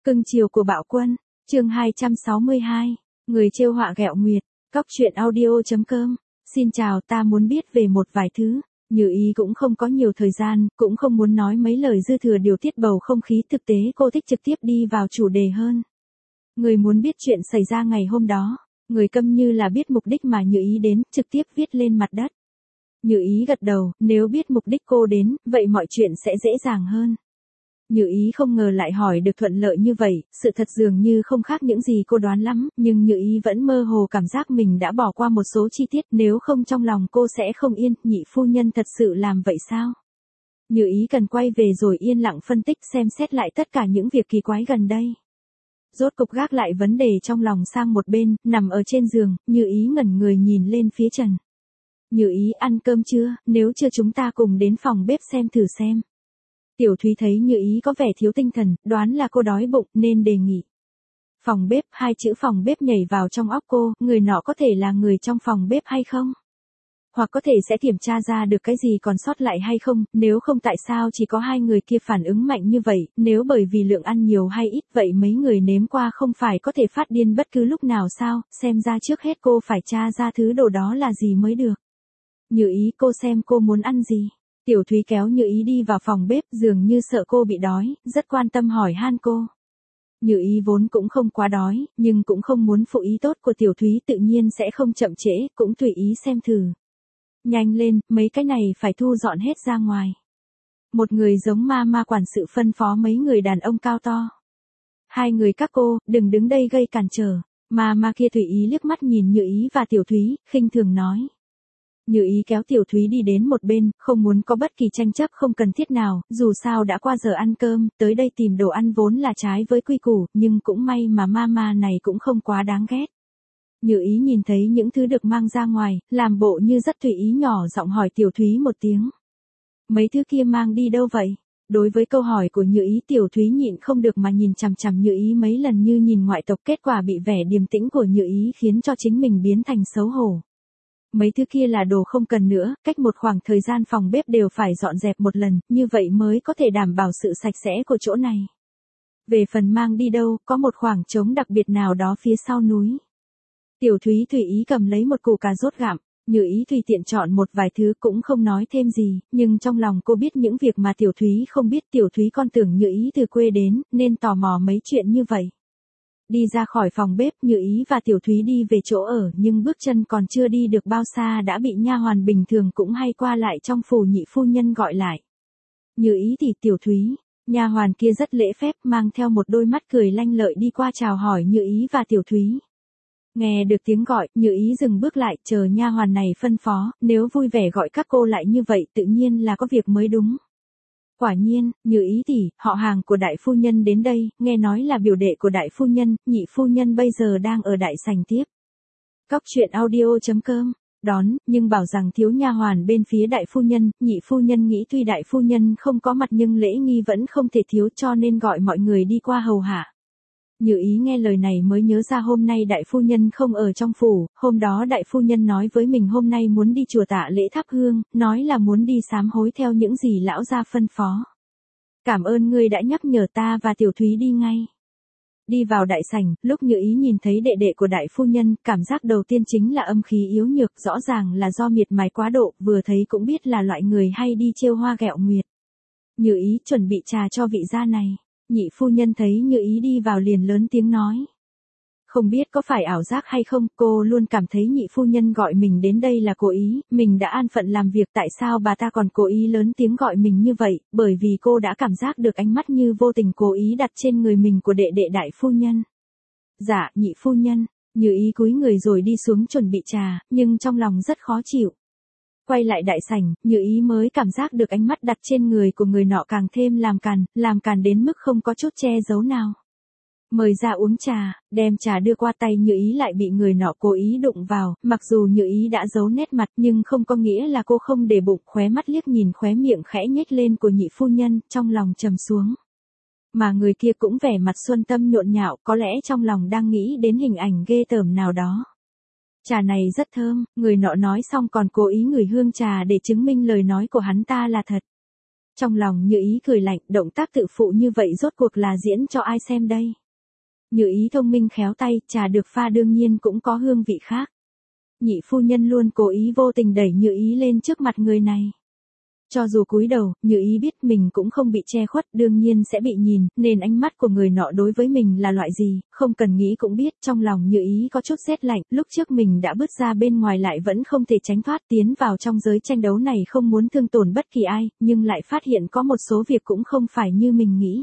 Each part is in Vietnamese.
Cưng chiều của Bạo Quân, chương 262, người trêu họa ghẹo nguyệt, cóc truyện audio.com. Xin chào, ta muốn biết về một vài thứ. Như ý cũng không có nhiều thời gian, cũng không muốn nói mấy lời dư thừa điều tiết bầu không khí, thực tế cô thích trực tiếp đi vào chủ đề hơn. Người muốn biết chuyện xảy ra ngày hôm đó, người câm như là biết mục đích mà Như ý đến, trực tiếp viết lên mặt đất. Như ý gật đầu, nếu biết mục đích cô đến, vậy mọi chuyện sẽ dễ dàng hơn. Như ý không ngờ lại hỏi được thuận lợi như vậy, sự thật dường như không khác những gì cô đoán lắm, nhưng Như ý vẫn mơ hồ cảm giác mình đã bỏ qua một số chi tiết, nếu không trong lòng cô sẽ không yên. Nhị phu nhân thật sự làm vậy sao? Như ý cần quay về rồi yên lặng phân tích xem xét lại tất cả những việc kỳ quái gần đây. Rốt cục gác lại vấn đề trong lòng sang một bên, nằm ở trên giường, Như ý ngẩn người nhìn lên phía trần. Như ý, ăn cơm chưa? Nếu chưa chúng ta cùng đến phòng bếp xem thử xem. Tiểu Thúy thấy Như ý có vẻ thiếu tinh thần, đoán là cô đói bụng nên đề nghị. Phòng bếp, hai chữ phòng bếp nhảy vào trong óc cô, người nọ có thể là người trong phòng bếp hay không? Hoặc có thể sẽ kiểm tra ra được cái gì còn sót lại hay không, nếu không tại sao chỉ có hai người kia phản ứng mạnh như vậy, nếu bởi vì lượng ăn nhiều hay ít vậy mấy người nếm qua không phải có thể phát điên bất cứ lúc nào sao, xem ra trước hết cô phải tra ra thứ đồ đó là gì mới được. Như ý, cô xem cô muốn ăn gì? Tiểu Thúy kéo Như ý đi vào phòng bếp, dường như sợ cô bị đói, rất quan tâm hỏi han cô. Như ý vốn cũng không quá đói, nhưng cũng không muốn phụ ý tốt của Tiểu Thúy, tự nhiên sẽ không chậm trễ, cũng tùy ý xem thử. Nhanh lên, mấy cái này phải thu dọn hết ra ngoài. Một người giống ma quản sự phân phó mấy người đàn ông cao to. Hai người các cô, đừng đứng đây gây cản trở. Ma kia tùy ý liếc mắt nhìn Như ý và Tiểu Thúy, khinh thường nói. Như ý kéo Tiểu Thúy đi đến một bên, không muốn có bất kỳ tranh chấp không cần thiết nào, dù sao đã qua giờ ăn cơm, tới đây tìm đồ ăn vốn là trái với quy củ, nhưng cũng may mà ma này cũng không quá đáng ghét. Như ý nhìn thấy những thứ được mang ra ngoài, làm bộ như rất tùy ý nhỏ giọng hỏi Tiểu Thúy một tiếng. Mấy thứ kia mang đi đâu vậy? Đối với câu hỏi của Như ý, Tiểu Thúy nhịn không được mà nhìn chằm chằm Như ý mấy lần như nhìn ngoại tộc, kết quả bị vẻ điềm tĩnh của Như ý khiến cho chính mình biến thành xấu hổ. Mấy thứ kia là đồ không cần nữa, cách một khoảng thời gian phòng bếp đều phải dọn dẹp một lần, như vậy mới có thể đảm bảo sự sạch sẽ của chỗ này. Về phần mang đi đâu, có một khoảng trống đặc biệt nào đó phía sau núi. Tiểu Thúy tùy ý cầm lấy một củ cà rốt gặm, Như ý tùy tiện chọn một vài thứ cũng không nói thêm gì, nhưng trong lòng cô biết những việc mà Tiểu Thúy không biết. Tiểu Thúy còn tưởng Như ý từ quê đến, nên tò mò mấy chuyện như vậy. Đi ra khỏi phòng bếp, Như ý và Tiểu Thúy đi về chỗ ở, nhưng bước chân còn chưa đi được bao xa đã bị nha hoàn bình thường cũng hay qua lại trong phủ nhị phu nhân gọi lại. Như ý thì Tiểu Thúy, nha hoàn kia rất lễ phép, mang theo một đôi mắt cười lanh lợi đi qua chào hỏi Như ý và Tiểu Thúy. Nghe được tiếng gọi, Như ý dừng bước lại, chờ nha hoàn này phân phó, nếu vui vẻ gọi các cô lại như vậy tự nhiên là có việc mới đúng. Quả nhiên, Như ý tỷ, họ hàng của đại phu nhân đến đây, nghe nói là biểu đệ của đại phu nhân, nhị phu nhân bây giờ đang ở đại sảnh tiếp. Cóc truyện audio.com, đón, nhưng bảo rằng thiếu nha hoàn bên phía đại phu nhân, nhị phu nhân nghĩ tuy đại phu nhân không có mặt nhưng lễ nghi vẫn không thể thiếu, cho nên gọi mọi người đi qua hầu hạ. Như ý nghe lời này mới nhớ ra hôm nay đại phu nhân không ở trong phủ, hôm đó đại phu nhân nói với mình hôm nay muốn đi chùa Tạ lễ thắp hương, nói là muốn đi sám hối theo những gì lão gia phân phó. Cảm ơn ngươi đã nhắc nhở, ta và Tiểu Thúy đi ngay. Đi vào đại sảnh, lúc Như ý nhìn thấy đệ đệ của đại phu nhân, cảm giác đầu tiên chính là âm khí yếu nhược, rõ ràng là do miệt mài quá độ, vừa thấy cũng biết là loại người hay đi trêu hoa ghẹo nguyệt. Như ý chuẩn bị trà cho vị gia này. Nhị phu nhân thấy Như ý đi vào liền lớn tiếng nói. Không biết có phải ảo giác hay không, cô luôn cảm thấy nhị phu nhân gọi mình đến đây là cố ý, mình đã an phận làm việc, tại sao bà ta còn cố ý lớn tiếng gọi mình như vậy, bởi vì cô đã cảm giác được ánh mắt như vô tình cố ý đặt trên người mình của đệ đệ đại phu nhân. Dạ, nhị phu nhân. Như ý cúi người rồi đi xuống chuẩn bị trà, nhưng trong lòng rất khó chịu. Quay lại đại sảnh, Như ý mới cảm giác được ánh mắt đặt trên người của người nọ càng thêm làm càn đến mức không có chút che giấu nào. Mời ra uống trà, đem trà đưa qua tay Như ý lại bị người nọ cố ý đụng vào, mặc dù Như ý đã giấu nét mặt nhưng không có nghĩa là cô không để bụng, khóe mắt liếc nhìn khóe miệng khẽ nhếch lên của nhị phu nhân, trong lòng trầm xuống. Mà người kia cũng vẻ mặt xuân tâm nhộn nhạo, có lẽ trong lòng đang nghĩ đến hình ảnh ghê tởm nào đó. Trà này rất thơm, người nọ nói xong còn cố ý ngửi hương trà để chứng minh lời nói của hắn ta là thật. Trong lòng Như Ý cười lạnh, động tác tự phụ như vậy rốt cuộc là diễn cho ai xem đây. Như Ý thông minh khéo tay, trà được pha đương nhiên cũng có hương vị khác. Nhị phu nhân luôn cố ý vô tình đẩy Như Ý lên trước mặt người này. Cho dù cúi đầu, Như Ý biết mình cũng không bị che khuất, đương nhiên sẽ bị nhìn, nên ánh mắt của người nọ đối với mình là loại gì, không cần nghĩ cũng biết. Trong lòng Như Ý có chút rét lạnh, lúc trước mình đã bước ra bên ngoài lại vẫn không thể tránh thoát, tiến vào trong giới tranh đấu này không muốn thương tổn bất kỳ ai, nhưng lại phát hiện có một số việc cũng không phải như mình nghĩ.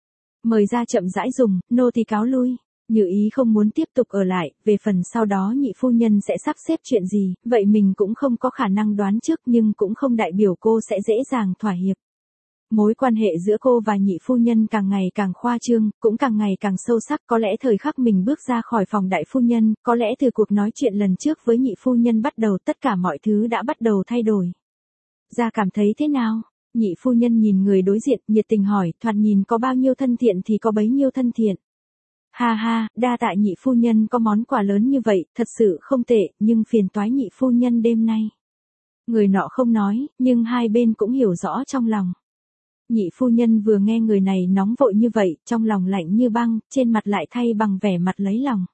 Mời ra chậm rãi dùng, nô tỳ cáo lui. Như Ý không muốn tiếp tục ở lại, về phần sau đó nhị phu nhân sẽ sắp xếp chuyện gì, vậy mình cũng không có khả năng đoán trước, nhưng cũng không đại biểu cô sẽ dễ dàng thỏa hiệp. Mối quan hệ giữa cô và nhị phu nhân càng ngày càng khoa trương, cũng càng ngày càng sâu sắc, có lẽ thời khắc mình bước ra khỏi phòng đại phu nhân, có lẽ từ cuộc nói chuyện lần trước với nhị phu nhân bắt đầu tất cả mọi thứ đã bắt đầu thay đổi. Ra cảm thấy thế nào? Nhị phu nhân nhìn người đối diện, nhiệt tình hỏi, thoạt nhìn có bao nhiêu thân thiện thì có bấy nhiêu thân thiện. Ha ha, đa tạ nhị phu nhân có món quà lớn như vậy, thật sự không tệ, nhưng phiền toái nhị phu nhân đêm nay. Người nọ không nói, nhưng hai bên cũng hiểu rõ trong lòng. Nhị phu nhân vừa nghe người này nóng vội như vậy, trong lòng lạnh như băng, trên mặt lại thay bằng vẻ mặt lấy lòng.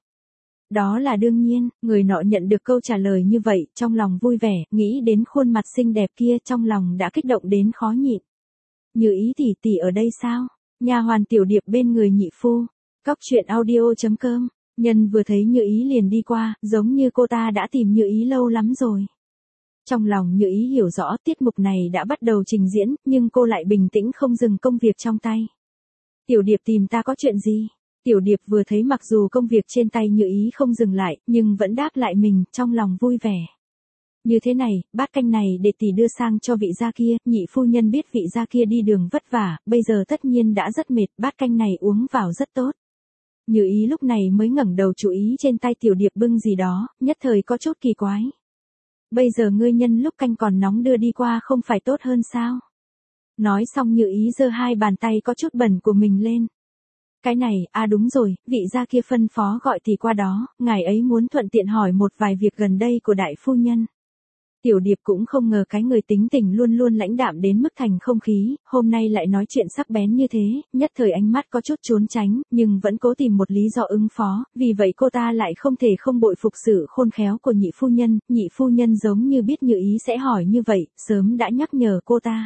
Đó là đương nhiên, người nọ nhận được câu trả lời như vậy, trong lòng vui vẻ, nghĩ đến khuôn mặt xinh đẹp kia, trong lòng đã kích động đến khó nhịn. Như Ý tỷ tỷ ở đây sao? Nha hoàn Tiểu Điệp bên người nhị phu. Cóc truyện audio.com. Nhân vừa thấy Như Ý liền đi qua, giống như cô ta đã tìm Như Ý lâu lắm rồi. Trong lòng Như Ý hiểu rõ tiết mục này đã bắt đầu trình diễn, nhưng cô lại bình tĩnh không dừng công việc trong tay. Tiểu Điệp tìm ta có chuyện gì? Tiểu Điệp vừa thấy mặc dù công việc trên tay Như Ý không dừng lại, nhưng vẫn đáp lại mình, trong lòng vui vẻ. Như thế này, bát canh này để tỷ đưa sang cho vị gia kia, nhị phu nhân biết vị gia kia đi đường vất vả, bây giờ tất nhiên đã rất mệt, bát canh này uống vào rất tốt. Như Ý lúc này mới ngẩng đầu chú ý trên tay Tiểu Điệp bưng gì đó, nhất thời có chút kỳ quái. Bây giờ ngươi nhân lúc canh còn nóng đưa đi qua không phải tốt hơn sao? Nói xong Như Ý giơ hai bàn tay có chút bẩn của mình lên. Cái này, đúng rồi, vị gia kia phân phó gọi tỷ qua đó, ngài ấy muốn thuận tiện hỏi một vài việc gần đây của đại phu nhân. Tiểu Điệp cũng không ngờ cái người tính tình luôn luôn lãnh đạm đến mức thành không khí, hôm nay lại nói chuyện sắc bén như thế, nhất thời ánh mắt có chút trốn tránh, nhưng vẫn cố tìm một lý do ứng phó, vì vậy cô ta lại không thể không bội phục sự khôn khéo của nhị phu nhân giống như biết Như Ý sẽ hỏi như vậy, sớm đã nhắc nhở cô ta.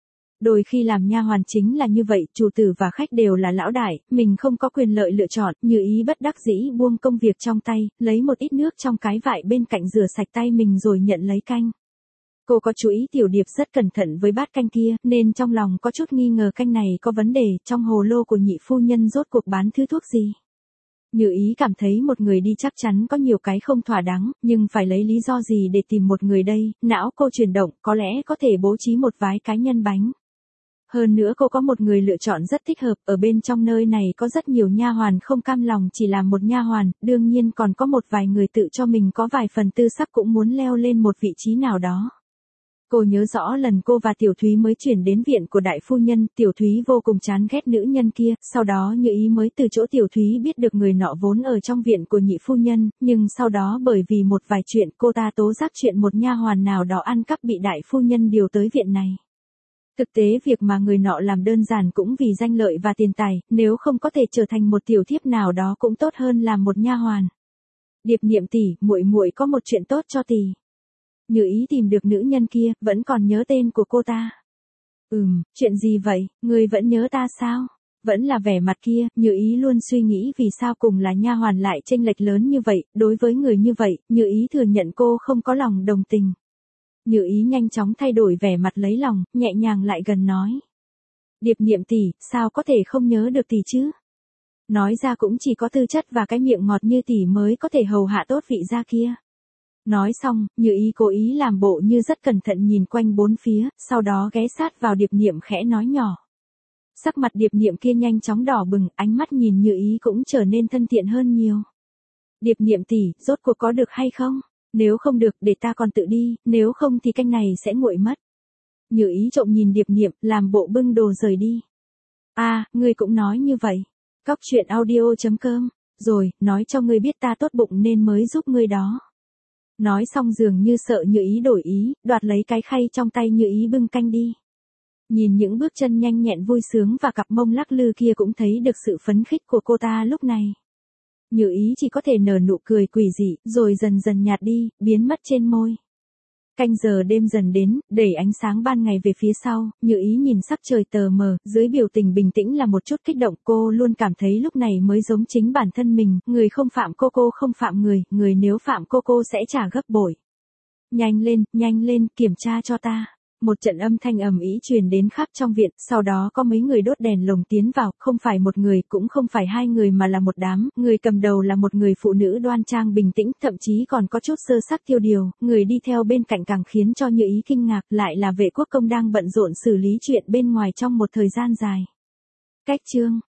Đôi khi làm nha hoàn chính là như vậy, chủ tử và khách đều là lão đại, mình không có quyền lợi lựa chọn, Như Ý bất đắc dĩ buông công việc trong tay, lấy một ít nước trong cái vại bên cạnh rửa sạch tay mình rồi nhận lấy canh. Cô có chú ý Tiểu Điệp rất cẩn thận với bát canh kia, nên trong lòng có chút nghi ngờ canh này có vấn đề, trong hồ lô của nhị phu nhân rốt cuộc bán thứ thuốc gì. Như Ý cảm thấy một người đi chắc chắn có nhiều cái không thỏa đáng, nhưng phải lấy lý do gì để tìm một người đây, não cô chuyển động, có lẽ có thể bố trí một vài cái nhân bánh. Hơn nữa cô có một người lựa chọn rất thích hợp, ở bên trong nơi này có rất nhiều nha hoàn không cam lòng chỉ làm một nha hoàn, đương nhiên còn có một vài người tự cho mình có vài phần tư sắc cũng muốn leo lên một vị trí nào đó. Cô nhớ rõ lần cô và Tiểu Thúy mới chuyển đến viện của đại phu nhân, Tiểu Thúy vô cùng chán ghét nữ nhân kia, sau đó Như Ý mới từ chỗ Tiểu Thúy biết được người nọ vốn ở trong viện của nhị phu nhân, nhưng sau đó bởi vì một vài chuyện cô ta tố giác chuyện một nha hoàn nào đó ăn cắp bị đại phu nhân điều tới viện này. Thực tế việc mà người nọ làm đơn giản cũng vì danh lợi và tiền tài, nếu không có thể trở thành một tiểu thiếp nào đó cũng tốt hơn làm một nha hoàn. Điệp Niệm tỷ, muội muội có một chuyện tốt cho tỷ. Như Ý tìm được nữ nhân kia, vẫn còn nhớ tên của cô ta. Chuyện gì vậy, ngươi vẫn nhớ ta sao? Vẫn là vẻ mặt kia, Như Ý luôn suy nghĩ vì sao cùng là nha hoàn lại chênh lệch lớn như vậy, đối với người như vậy, Như Ý thừa nhận cô không có lòng đồng tình. Như Ý nhanh chóng thay đổi vẻ mặt lấy lòng, nhẹ nhàng lại gần nói. Điệp Niệm tỷ, sao có thể không nhớ được tỷ chứ? Nói ra cũng chỉ có tư chất và cái miệng ngọt như tỷ mới có thể hầu hạ tốt vị gia kia. Nói xong, Như Ý cố ý làm bộ như rất cẩn thận nhìn quanh bốn phía, sau đó ghé sát vào Điệp Niệm khẽ nói nhỏ. Sắc mặt Điệp Niệm kia nhanh chóng đỏ bừng, ánh mắt nhìn Như Ý cũng trở nên thân thiện hơn nhiều. Điệp Niệm tỷ, rốt cuộc có được hay không? Nếu không được, để ta còn tự đi, nếu không thì canh này sẽ nguội mất. Như Ý trộm nhìn Điệp Niệm, làm bộ bưng đồ rời đi. Ngươi cũng nói như vậy. Cóc truyện audio.com. Rồi, nói cho ngươi biết ta tốt bụng nên mới giúp ngươi đó. Nói xong dường như sợ Như Ý đổi ý, đoạt lấy cái khay trong tay Như Ý bưng canh đi. Nhìn những bước chân nhanh nhẹn vui sướng và cặp mông lắc lư kia cũng thấy được sự phấn khích của cô ta lúc này. Như ý chỉ có thể nở nụ cười quỷ dị, rồi dần dần nhạt đi, biến mất trên môi. Canh giờ đêm dần đến, đẩy ánh sáng ban ngày về phía sau, Như ý nhìn sắc trời tờ mờ, dưới biểu tình bình tĩnh là một chút kích động. Cô luôn cảm thấy lúc này mới giống chính bản thân mình, người không phạm cô không phạm người, người nếu phạm cô sẽ trả gấp bội. Nhanh lên, kiểm tra cho ta. Một trận âm thanh ầm ĩ truyền đến khắp trong viện, sau đó có mấy người đốt đèn lồng tiến vào, không phải một người, cũng không phải hai người mà là một đám, người cầm đầu là một người phụ nữ đoan trang bình tĩnh, thậm chí còn có chút sơ sắc tiêu điều, người đi theo bên cạnh càng khiến cho Như ý kinh ngạc, lại là vệ quốc công đang bận rộn xử lý chuyện bên ngoài trong một thời gian dài. Cách chương